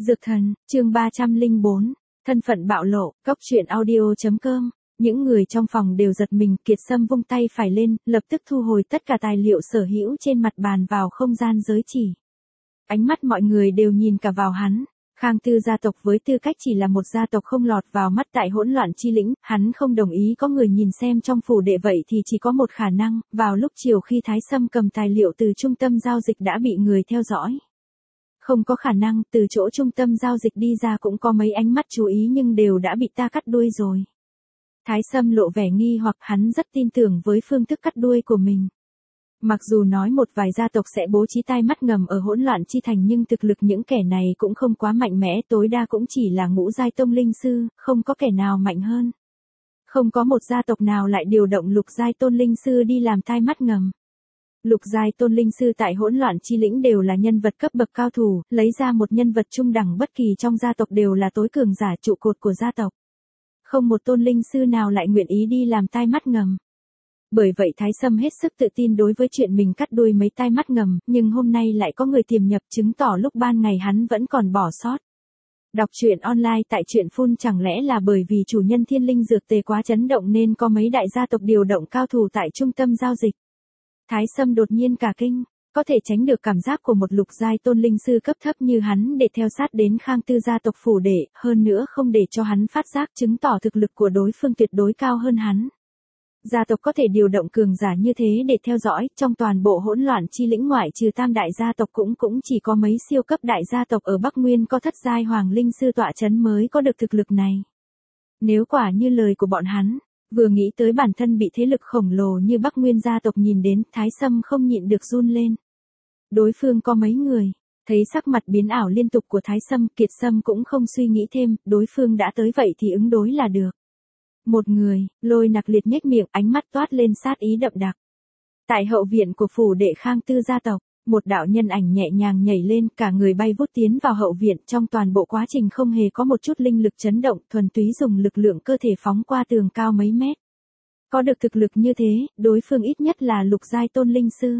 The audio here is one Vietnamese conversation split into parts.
Dược thần, chương 304, thân phận bạo lộ, cóc truyện audio.com. Những người trong phòng đều giật mình, Kiệt Sâm vung tay phải lên, lập tức thu hồi tất cả tài liệu sở hữu trên mặt bàn vào không gian giới chỉ. Ánh mắt mọi người đều nhìn cả vào hắn. Khang Tư gia tộc với tư cách chỉ là một gia tộc không lọt vào mắt tại hỗn loạn chi lĩnh, hắn không đồng ý có người nhìn xem trong phủ đệ, vậy thì chỉ có một khả năng, vào lúc chiều khi Thái Sâm cầm tài liệu từ trung tâm giao dịch đã bị người theo dõi. Không có khả năng, từ chỗ trung tâm giao dịch đi ra cũng có mấy ánh mắt chú ý nhưng đều đã bị ta cắt đuôi rồi. Thái Sâm lộ vẻ nghi hoặc, hắn rất tin tưởng với phương thức cắt đuôi của mình. Mặc dù nói một vài gia tộc sẽ bố trí tai mắt ngầm ở hỗn loạn chi thành nhưng thực lực những kẻ này cũng không quá mạnh mẽ, tối đa cũng chỉ là ngũ giai tông linh sư, không có kẻ nào mạnh hơn. Không có một gia tộc nào lại điều động lục giai tôn linh sư đi làm tai mắt ngầm. Lục giai tôn linh sư tại hỗn loạn chi lĩnh đều là nhân vật cấp bậc cao thủ, lấy ra một nhân vật trung đẳng bất kỳ trong gia tộc đều là tối cường giả trụ cột của gia tộc. Không một tôn linh sư nào lại nguyện ý đi làm tai mắt ngầm. Bởi vậy Thái Sâm hết sức tự tin đối với chuyện mình cắt đuôi mấy tai mắt ngầm, nhưng hôm nay lại có người tiềm nhập, chứng tỏ lúc ban ngày hắn vẫn còn bỏ sót. Đọc truyện online tại truyện phun, chẳng lẽ là bởi vì chủ nhân Thiên Linh Dược Tề quá chấn động nên có mấy đại gia tộc điều động cao thủ tại trung tâm giao dịch. Thái Sâm đột nhiên cả kinh, có thể tránh được cảm giác của một lục giai tôn linh sư cấp thấp như hắn để theo sát đến Khang Tư gia tộc phủ đệ, hơn nữa không để cho hắn phát giác, chứng tỏ thực lực của đối phương tuyệt đối cao hơn hắn. Gia tộc có thể điều động cường giả như thế để theo dõi, trong toàn bộ hỗn loạn chi lĩnh ngoại trừ tam đại gia tộc cũng chỉ có mấy siêu cấp đại gia tộc ở Bắc Nguyên có thất giai hoàng linh sư tọa chấn mới có được thực lực này. Nếu quả như lời của bọn hắn, vừa nghĩ tới bản thân bị thế lực khổng lồ như Bắc Nguyên gia tộc nhìn đến, Thái Sâm không nhịn được run lên. Đối phương có mấy người, thấy sắc mặt biến ảo liên tục của Thái Sâm, Kiệt Sâm cũng không suy nghĩ thêm, đối phương đã tới vậy thì ứng đối là được. Một người, Lôi Nặc liệt nhếch miệng, ánh mắt toát lên sát ý đậm đặc. Tại hậu viện của phủ đệ Khang Tư gia tộc, một đạo nhân ảnh nhẹ nhàng nhảy lên, cả người bay vút tiến vào hậu viện, trong toàn bộ quá trình không hề có một chút linh lực chấn động, thuần túy dùng lực lượng cơ thể phóng qua tường cao mấy mét. Có được thực lực như thế, đối phương ít nhất là lục giai tôn linh sư.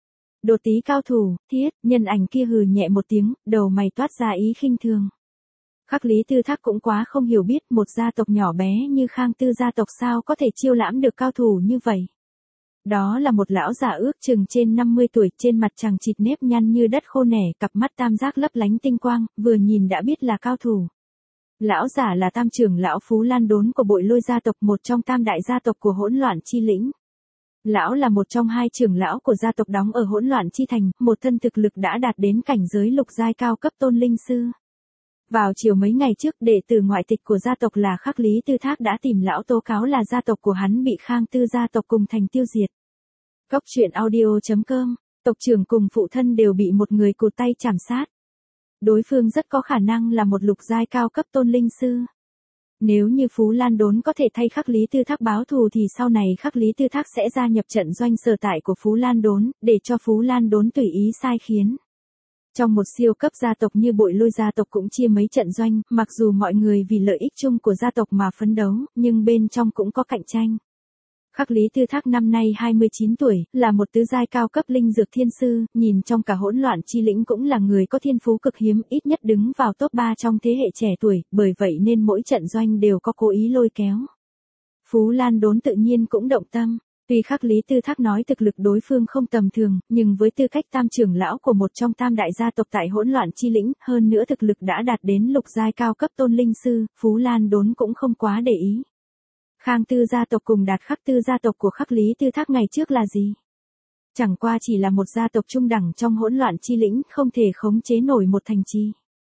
Đồ tí cao thủ, thiết, nhân ảnh kia hừ nhẹ một tiếng, đầu mày toát ra ý khinh thường. Khắc Lý Tư Thác cũng quá không hiểu biết, một gia tộc nhỏ bé như Khang Tư gia tộc sao có thể chiêu lãm được cao thủ như vậy. Đó là một lão già ước chừng trên 50 tuổi, trên mặt chằng chịt nếp nhăn như đất khô nẻ, cặp mắt tam giác lấp lánh tinh quang, vừa nhìn đã biết là cao thủ. Lão giả là tam trưởng lão Phú Lan Đốn của Bội Lôi gia tộc, một trong tam đại gia tộc của hỗn loạn chi lĩnh. Lão là một trong hai trưởng lão của gia tộc đóng ở hỗn loạn chi thành, một thân thực lực đã đạt đến cảnh giới lục giai cao cấp tôn linh sư. Vào chiều mấy ngày trước, đệ tử ngoại tịch của gia tộc là Khắc Lý Tư Thác đã tìm lão tố cáo là gia tộc của hắn bị Khang Tư gia tộc cùng thành tiêu diệt. Cóc truyện audio.com, tộc trưởng cùng phụ thân đều bị một người cụt tay chảm sát. Đối phương rất có khả năng là một lục giai cao cấp tôn linh sư. Nếu như Phú Lan Đốn có thể thay Khắc Lý Tư Thác báo thù thì sau này Khắc Lý Tư Thác sẽ gia nhập trận doanh sở tại của Phú Lan Đốn, để cho Phú Lan Đốn tùy ý sai khiến. Trong một siêu cấp gia tộc như Bội Lôi gia tộc cũng chia mấy trận doanh, mặc dù mọi người vì lợi ích chung của gia tộc mà phấn đấu, nhưng bên trong cũng có cạnh tranh. Khắc Lý Tư Thác năm nay 29 tuổi, là một tứ giai cao cấp linh dược thiên sư, nhìn trong cả hỗn loạn chi lĩnh cũng là người có thiên phú cực hiếm, ít nhất đứng vào top 3 trong thế hệ trẻ tuổi, bởi vậy nên mỗi trận doanh đều có cố ý lôi kéo. Phú Lan Đốn tự nhiên cũng động tâm. Tuy Khắc Lý Tư Thác nói thực lực đối phương không tầm thường, nhưng với tư cách tam trưởng lão của một trong tam đại gia tộc tại hỗn loạn chi lĩnh, hơn nữa thực lực đã đạt đến lục giai cao cấp tôn linh sư, Phú Lan Đốn cũng không quá để ý. Khang Tư gia tộc cùng Đạt Khắc Tư gia tộc của Khắc Lý Tư Thác ngày trước là gì? Chẳng qua chỉ là một gia tộc trung đẳng trong hỗn loạn chi lĩnh, không thể khống chế nổi một thành trì.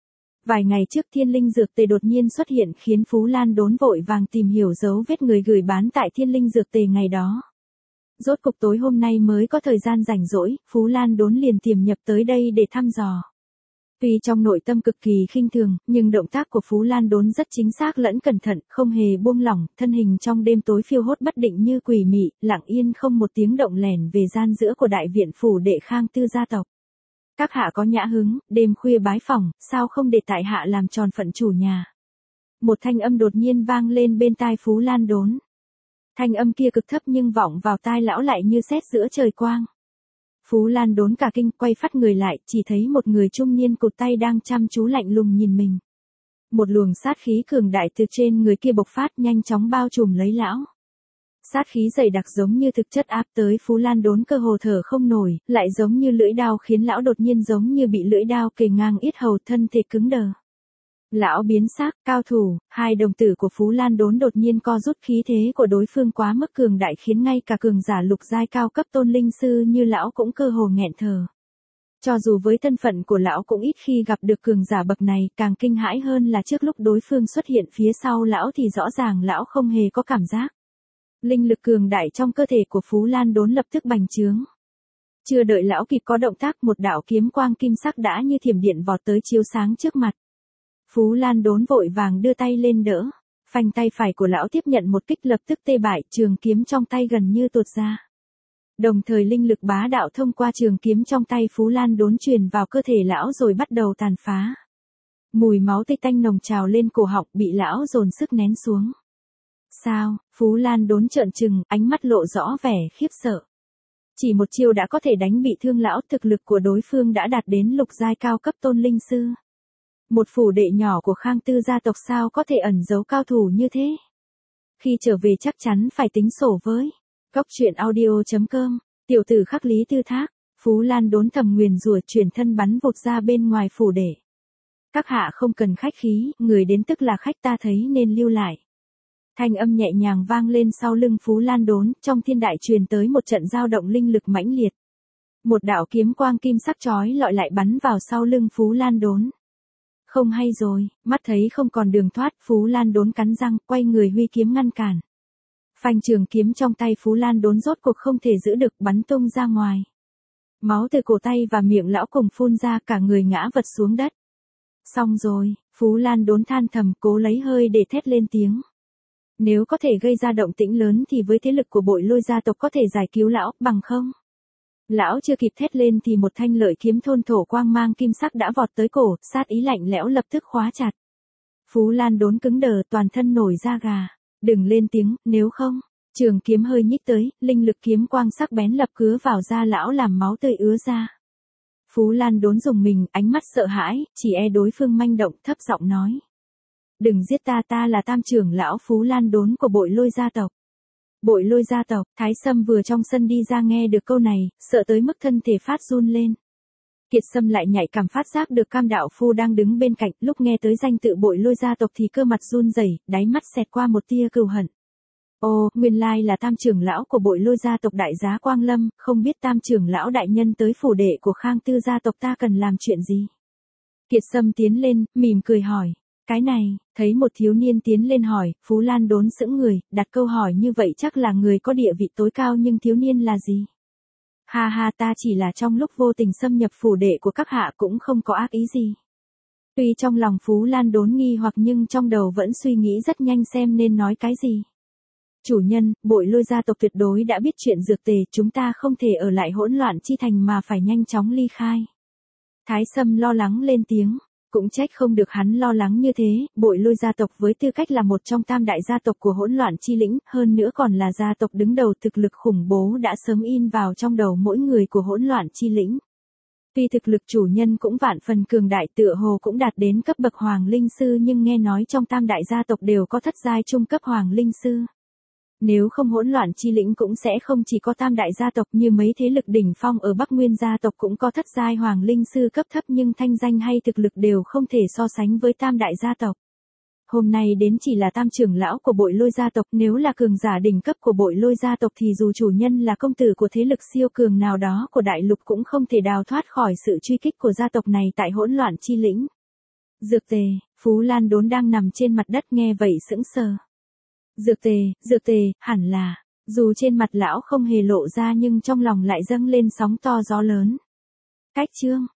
Vài ngày trước Thiên Linh Dược Tề đột nhiên xuất hiện khiến Phú Lan Đốn vội vàng tìm hiểu dấu vết người gửi bán tại Thiên Linh Dược Tề ngày đó. Rốt cục tối hôm nay mới có thời gian rảnh rỗi, Phú Lan Đốn liền tiềm nhập tới đây để thăm dò. Tuy trong nội tâm cực kỳ khinh thường, nhưng động tác của Phú Lan Đốn rất chính xác lẫn cẩn thận, không hề buông lỏng, thân hình trong đêm tối phiêu hốt bất định như quỷ mị, lặng yên không một tiếng động lẻn về gian giữa của đại viện phủ đệ Khang Tư gia tộc. Các hạ có nhã hứng, đêm khuya bái phỏng, sao không để tại hạ làm tròn phận chủ nhà. Một thanh âm đột nhiên vang lên bên tai Phú Lan Đốn. Thanh âm kia cực thấp nhưng vọng vào tai lão lại như sét giữa trời quang. Phú Lan Đốn cả kinh, quay phắt người lại, chỉ thấy một người trung niên cụt tay đang chăm chú lạnh lùng nhìn mình. Một luồng sát khí cường đại từ trên người kia bộc phát, nhanh chóng bao trùm lấy lão. Sát khí dày đặc giống như thực chất áp tới Phú Lan Đốn, cơ hồ thở không nổi, lại giống như lưỡi đao khiến lão đột nhiên giống như bị lưỡi đao kề ngang yết hầu, thân thể cứng đờ. Lão biến sắc, cao thủ, hai đồng tử của Phú Lan Đốn đột nhiên co rút, khí thế của đối phương quá mức cường đại khiến ngay cả cường giả lục giai cao cấp tôn linh sư như lão cũng cơ hồ nghẹn thở. Cho dù với thân phận của lão cũng ít khi gặp được cường giả bậc này, càng kinh hãi hơn là trước lúc đối phương xuất hiện phía sau lão thì rõ ràng lão không hề có cảm giác. Linh lực cường đại trong cơ thể của Phú Lan Đốn lập tức bành trướng. Chưa đợi lão kịp có động tác, một đạo kiếm quang kim sắc đã như thiểm điện vọt tới chiếu sáng trước mặt. Phú Lan Đốn vội vàng đưa tay lên đỡ, phanh tay phải của lão tiếp nhận một kích lập tức tê bại, trường kiếm trong tay gần như tuột ra. Đồng thời linh lực bá đạo thông qua trường kiếm trong tay Phú Lan Đốn truyền vào cơ thể lão rồi bắt đầu tàn phá. Mùi máu tươi tanh nồng trào lên cổ họng, bị lão dồn sức nén xuống. Sao? Phú Lan Đốn trợn trừng, ánh mắt lộ rõ vẻ khiếp sợ. Chỉ một chiêu đã có thể đánh bị thương lão, thực lực của đối phương đã đạt đến lục giai cao cấp tôn linh sư. Một phủ đệ nhỏ của Khang Tư gia tộc sao có thể ẩn giấu cao thủ như thế? Khi trở về chắc chắn phải tính sổ với. Góc truyện audio.com, tiểu tử khắc Lý Tư Thác, Phú Lan Đốn thầm nguyền rủa, chuyển thân bắn vụt ra bên ngoài phủ đệ. Các hạ không cần khách khí, người đến tức là khách, ta thấy nên lưu lại. Thanh âm nhẹ nhàng vang lên sau lưng Phú Lan Đốn, trong thiên đại truyền tới một trận dao động linh lực mãnh liệt. Một đạo kiếm quang kim sắc chói lọi lại bắn vào sau lưng Phú Lan Đốn. Không hay rồi, mắt thấy không còn đường thoát, Phú Lan Đốn cắn răng, quay người huy kiếm ngăn cản. Phanh, trường kiếm trong tay Phú Lan Đốn rốt cuộc không thể giữ được, bắn tung ra ngoài. Máu từ cổ tay và miệng lão cùng phun ra, cả người ngã vật xuống đất. Xong rồi, Phú Lan Đốn than thầm, cố lấy hơi để thét lên tiếng. Nếu có thể gây ra động tĩnh lớn thì với thế lực của Bội Lôi gia tộc có thể giải cứu lão, bằng không? Lão chưa kịp thét lên thì một thanh lợi kiếm thôn thổ quang mang kim sắc đã vọt tới cổ, sát ý lạnh lẽo lập tức khóa chặt. Phú Lan Đốn cứng đờ, toàn thân nổi da gà. Đừng lên tiếng, nếu không. Trường kiếm hơi nhích tới, linh lực kiếm quang sắc bén lập cứa vào da lão làm máu tươi ứa ra. Phú Lan Đốn rùng mình, ánh mắt sợ hãi, chỉ e đối phương manh động, thấp giọng nói. Đừng giết ta, ta là tam trưởng lão Phú Lan Đốn của Bội Lôi gia tộc. Bội Lôi gia tộc, Thái Sâm vừa trong sân đi ra nghe được câu này, sợ tới mức thân thể phát run lên. Kiệt Sâm lại nhạy cảm phát giác được Cam đạo phu đang đứng bên cạnh, lúc nghe tới danh tự Bội Lôi gia tộc thì cơ mặt run rẩy, đáy mắt xẹt qua một tia cừu hận. Ồ, nguyên lai là tam trưởng lão của Bội Lôi gia tộc Đại Giá Quang Lâm, không biết tam trưởng lão đại nhân tới phủ đệ của Khang Tư gia tộc ta cần làm chuyện gì? Kiệt Sâm tiến lên, mỉm cười hỏi. Cái này, thấy một thiếu niên tiến lên hỏi, Phú Lan Đốn sững người, đặt câu hỏi như vậy chắc là người có địa vị tối cao, nhưng thiếu niên là gì? Ha ha, ta chỉ là trong lúc vô tình xâm nhập phủ đệ của các hạ, cũng không có ác ý gì. Tuy trong lòng Phú Lan Đốn nghi hoặc nhưng trong đầu vẫn suy nghĩ rất nhanh xem nên nói cái gì. Chủ nhân, Bội Lôi gia tộc tuyệt đối đã biết chuyện dược tề, chúng ta không thể ở lại hỗn loạn chi thành mà phải nhanh chóng ly khai. Thái Sâm lo lắng lên tiếng. Cũng trách không được hắn lo lắng như thế, Bội Lôi gia tộc với tư cách là một trong tam đại gia tộc của hỗn loạn chi lĩnh, hơn nữa còn là gia tộc đứng đầu, thực lực khủng bố đã sớm in vào trong đầu mỗi người của hỗn loạn chi lĩnh. Tuy thực lực chủ nhân cũng vạn phần cường đại, tựa hồ cũng đạt đến cấp bậc hoàng linh sư, nhưng nghe nói trong tam đại gia tộc đều có thất giai trung cấp hoàng linh sư. Nếu không hỗn loạn chi lĩnh cũng sẽ không chỉ có tam đại gia tộc, như mấy thế lực đỉnh phong ở Bắc Nguyên gia tộc cũng có thất giai hoàng linh sư cấp thấp, nhưng thanh danh hay thực lực đều không thể so sánh với tam đại gia tộc. Hôm nay đến chỉ là tam trưởng lão của Bội Lôi gia tộc, nếu là cường giả đỉnh cấp của Bội Lôi gia tộc thì dù chủ nhân là công tử của thế lực siêu cường nào đó của đại lục cũng không thể đào thoát khỏi sự truy kích của gia tộc này tại hỗn loạn chi lĩnh. Dược tề, Phú Lan Đốn đang nằm trên mặt đất nghe vậy sững sờ. Dược tề, hẳn là, dù trên mặt lão không hề lộ ra nhưng trong lòng lại dâng lên sóng to gió lớn. Cách chương.